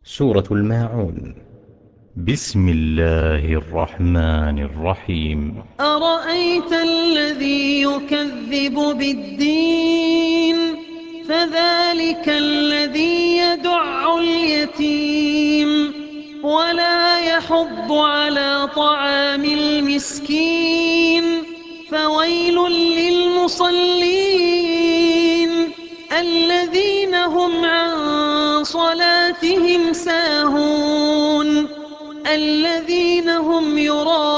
سورة الماعون. بسم الله الرحمن الرحيم. أرأيت الذي يكذب بالدين فذلك الذي يدع اليتيم ولا يحض على طعام المسكين فويل للمصلين الذين هم عن صلاتهم ساهون الذين هم يراءون